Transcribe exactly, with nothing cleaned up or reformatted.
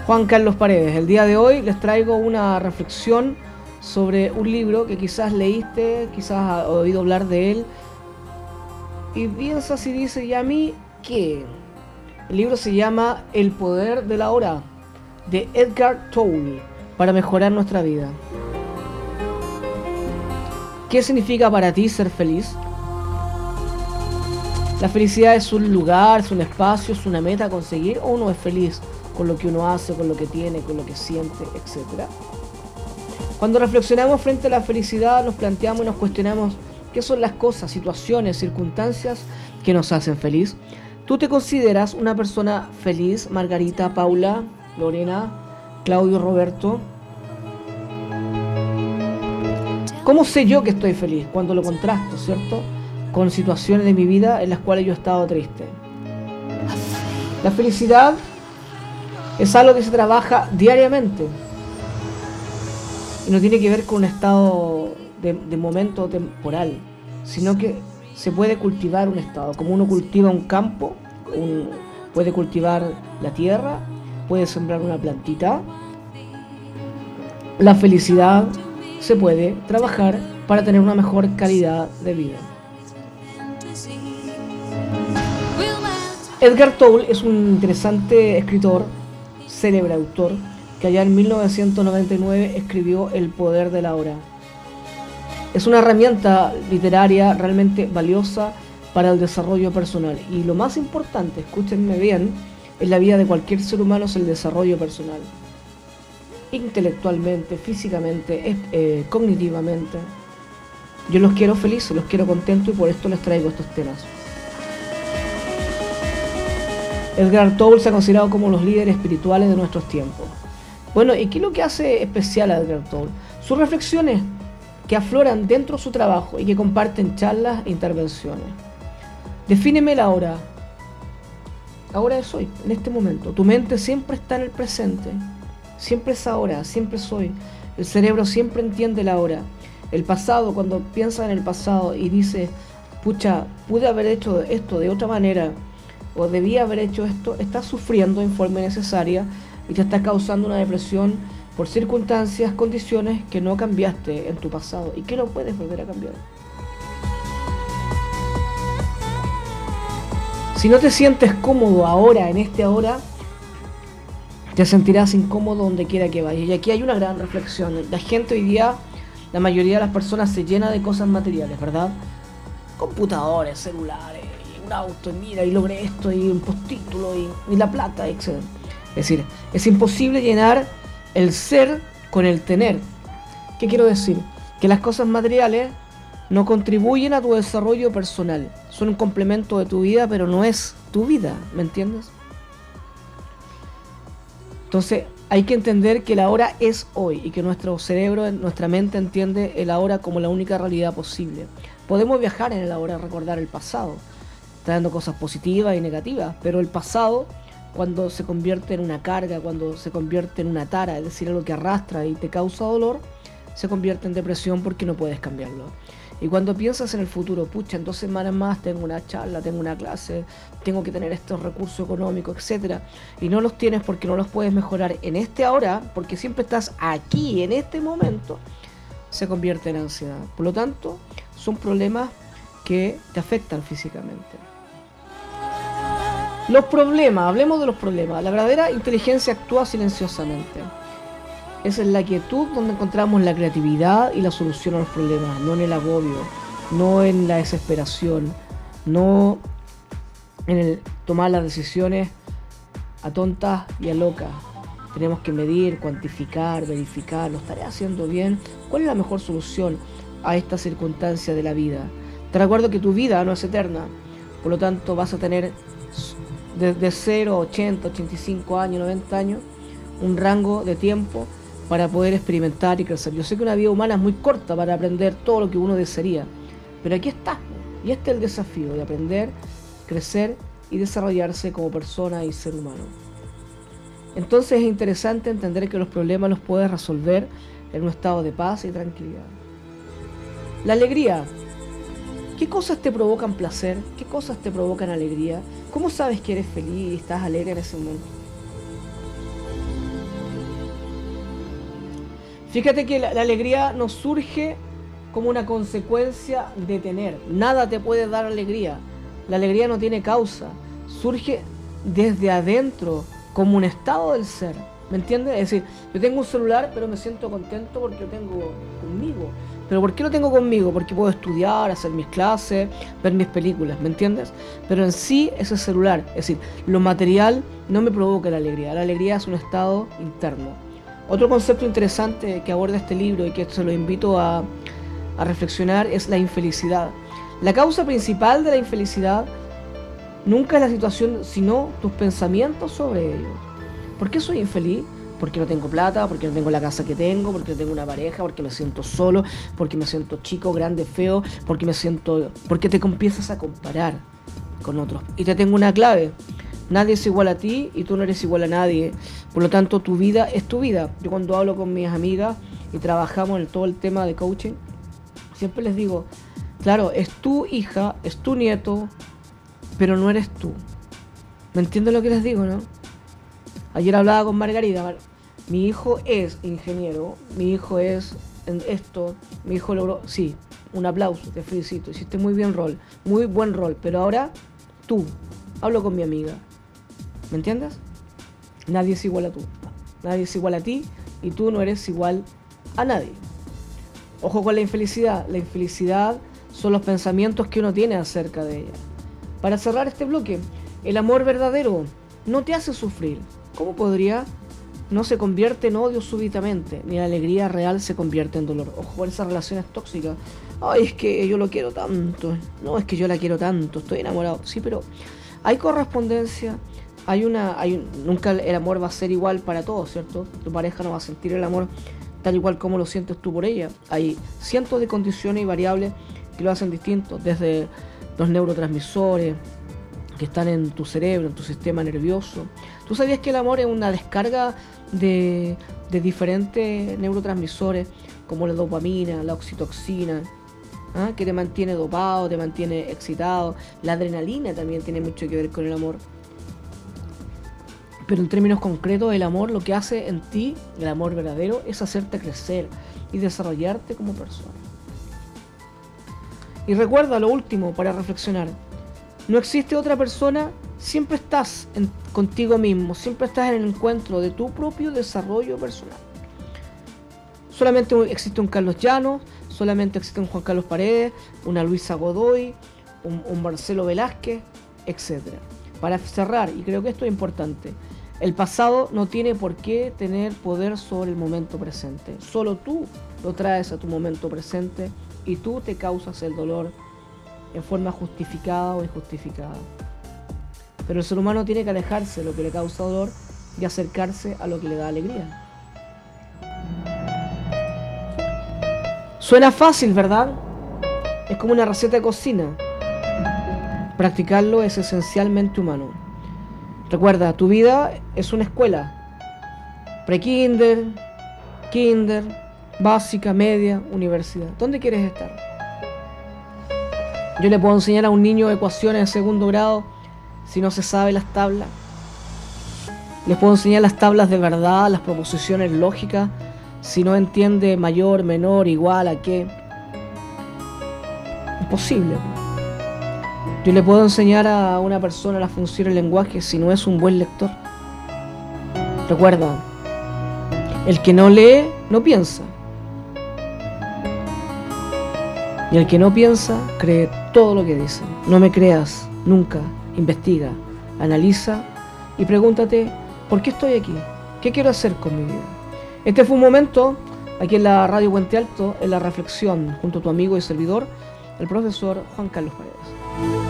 Juan Carlos Paredes. El día de hoy les traigo una reflexión sobre un libro que quizás leíste, quizás has oído hablar de él, y piensas y dices, ¿y a mí qué? El libro se llama El poder de la hora, de Edgar Tolle, para mejorar nuestra vida. ¿Qué significa para ti ser feliz? La felicidad es un lugar, es un espacio, es una meta a conseguir, o uno es feliz con lo que uno hace, con lo que tiene, con lo que siente, etcétera. Cuando reflexionamos frente a la felicidad, nos planteamos y nos cuestionamos qué son las cosas, situaciones, circunstancias que nos hacen feliz. ¿Tú te consideras una persona feliz, Margarita, Paula, Lorena, Claudio, Roberto? ¿Cómo sé yo que estoy feliz? Cuando lo contrasto, ¿cierto?, con situaciones de mi vida en las cuales yo he estado triste. La felicidad es algo que se trabaja diariamente y no tiene que ver con un estado de, de momento temporal, sino que se puede cultivar un estado, como uno cultiva un campo, un, puede cultivar la tierra, puede sembrar una plantita. La felicidad se puede trabajar para tener una mejor calidad de vida. Edgar Tolle es un interesante escritor, célebre autor, que allá en mil novecientos noventa y nueve escribió El poder de la hora. Es una herramienta literaria realmente valiosa para el desarrollo personal. Y lo más importante, escúchenme bien, en la vida de cualquier ser humano es el desarrollo personal. Intelectualmente, físicamente, eh, cognitivamente. Yo los quiero felices, los quiero contentos y por esto les traigo estos temas. Edgar Tolle se ha considerado como los líderes espirituales de nuestros tiempos. Bueno, ¿y qué es lo que hace especial a Edgar Tolle? Sus reflexiones que afloran dentro de su trabajo y que comparten charlas e intervenciones. Defíneme la hora. Ahora es hoy, en este momento. Tu mente siempre está en el presente. Siempre es ahora, siempre es hoy. El cerebro siempre entiende la hora. El pasado, cuando piensas en el pasado y dices, pucha, pude haber hecho esto de otra manera, o debía haber hecho esto, estás sufriendo en forma innecesaria y te está causando una depresión por circunstancias, condiciones que no cambiaste en tu pasado y que no puedes volver a cambiar. Si no te sientes cómodo ahora, en este ahora, te sentirás incómodo donde quiera que vayas. Y aquí hay una gran reflexión. La gente hoy día, la mayoría de las personas se llena de cosas materiales, ¿verdad? Computadores, celulares, un auto, y mira, y logré esto, y un postítulo, y, y la plata, etcétera. Es decir, es imposible llenar el ser con el tener. ¿Qué quiero decir? Que las cosas materiales no contribuyen a tu desarrollo personal. Son un complemento de tu vida, pero no es tu vida, ¿me entiendes? Entonces, hay que entender que la hora es hoy y que nuestro cerebro, nuestra mente entiende el ahora como la única realidad posible. Podemos viajar en el ahora, recordar el pasado, trayendo cosas positivas y negativas, pero el pasado, cuando se convierte en una carga, cuando se convierte en una tara, es decir, algo que arrastra y te causa dolor, se convierte en depresión porque no puedes cambiarlo. Y cuando piensas en el futuro, pucha, en dos semanas más tengo una charla, tengo una clase, tengo que tener estos recursos económicos, etcétera, y no los tienes porque no los puedes mejorar en este ahora, porque siempre estás aquí, en este momento, se convierte en ansiedad. Por lo tanto, son problemas que te afectan físicamente. Los problemas, hablemos de los problemas. La verdadera inteligencia actúa silenciosamente. Es en la quietud donde encontramos la creatividad y la solución a los problemas, no en el agobio, no en la desesperación, no en el tomar las decisiones a tontas y a locas. Tenemos que medir, cuantificar, verificar, ¿lo estaré haciendo bien? ¿Cuál es la mejor solución a esta circunstancia de la vida? Te recuerdo que tu vida no es eterna, por lo tanto vas a tener desde cero a ochenta, ochenta y cinco años, noventa años, un rango de tiempo para poder experimentar y crecer. Yo sé que una vida humana es muy corta para aprender todo lo que uno desearía, pero aquí está, y este es el desafío de aprender, crecer y desarrollarse como persona y ser humano. Entonces es interesante entender que los problemas los puedes resolver en un estado de paz y tranquilidad. La alegría. ¿Qué cosas te provocan placer? ¿Qué cosas te provocan alegría? ¿Cómo sabes que eres feliz y estás alegre en ese momento? Fíjate que la, la alegría no surge como una consecuencia de tener. Nada te puede dar alegría. La alegría no tiene causa. Surge desde adentro, como un estado del ser. ¿Me entiendes? Es decir, yo tengo un celular, pero me siento contento porque lo tengo conmigo. ¿Pero por qué lo tengo conmigo? Porque puedo estudiar, hacer mis clases, ver mis películas, ¿me entiendes? Pero en sí, ese celular, es decir, lo material no me provoca la alegría. La alegría es un estado interno. Otro concepto interesante que aborda este libro y que se lo invito a, a reflexionar es la infelicidad. La causa principal de la infelicidad nunca es la situación, sino tus pensamientos sobre ello. ¿Por qué soy infeliz? Porque no tengo plata, porque no tengo la casa que tengo, porque no tengo una pareja, porque me siento solo, porque me siento chico, grande, feo, porque me siento... porque te empiezas a comparar con otros. Y te tengo una clave. Nadie es igual a ti y tú no eres igual a nadie. Por lo tanto, tu vida es tu vida. Yo cuando hablo con mis amigas y trabajamos en todo el tema de coaching, siempre les digo, claro, es tu hija, es tu nieto, pero no eres tú. ¿Me entiendes lo que les digo, no? Ayer hablaba con Margarita. Mi hijo es ingeniero, mi hijo es en esto, mi hijo logró... Sí, un aplauso, te felicito, hiciste muy bien rol, muy buen rol, pero ahora tú, hablo con mi amiga. ¿Me entiendes? Nadie es igual a tú, nadie es igual a ti y tú no eres igual a nadie. Ojo con la infelicidad, la infelicidad son los pensamientos que uno tiene acerca de ella. Para cerrar este bloque, el amor verdadero no te hace sufrir. ¿Cómo podría? No se convierte en odio súbitamente, ni la alegría real se convierte en dolor. Ojo con esas relaciones tóxicas. Ay, es que yo lo quiero tanto. No, es que yo la quiero tanto, estoy enamorado. Sí, pero hay correspondencia, hay una... hay un, nunca el amor va a ser igual para todos, ¿cierto? Tu pareja no va a sentir el amor tal igual como lo sientes tú por ella. Hay cientos de condiciones y variables que lo hacen distinto, desde los neurotransmisores que están en tu cerebro, en tu sistema nervioso. ¿Tú sabías que el amor es una descarga de, de diferentes neurotransmisores como la dopamina, la oxitocina, ¿ah? que te mantiene dopado, te mantiene excitado? La adrenalina también tiene mucho que ver con el amor. Pero en términos concretos, el amor lo que hace en ti, el amor verdadero, es hacerte crecer y desarrollarte como persona. Y recuerda lo último para reflexionar. No existe otra persona, siempre estás en, contigo mismo, siempre estás en el encuentro de tu propio desarrollo personal. Solamente existe un Carlos Llanos, solamente existe un Juan Carlos Paredes, una Luisa Godoy, un, un Marcelo Velázquez, etcétera. Para cerrar, y creo que esto es importante, el pasado no tiene por qué tener poder sobre el momento presente. Solo tú lo traes a tu momento presente y tú te causas el dolor en forma justificada o injustificada. Pero el ser humano tiene que alejarse de lo que le causa dolor y acercarse a lo que le da alegría. Suena fácil, ¿verdad? Es como una receta de cocina. Practicarlo es esencialmente humano. Recuerda, tu vida es una escuela. Pre-kinder, kinder, básica, media, universidad. ¿Dónde quieres estar? Yo le puedo enseñar a un niño ecuaciones de segundo grado si no se sabe las tablas. Les puedo enseñar las tablas de verdad, las proposiciones lógicas, si no entiende mayor, menor, igual a qué. Imposible. Yo le puedo enseñar a una persona la función del lenguaje si no es un buen lector. Recuerda, el que no lee, no piensa. Y el que no piensa, cree todo lo que dicen. No me creas, nunca. Investiga, analiza y pregúntate, ¿por qué estoy aquí? ¿Qué quiero hacer con mi vida? Este fue un momento, aquí en la Radio Puente Alto, en la reflexión, junto a tu amigo y servidor, el profesor Juan Carlos Paredes.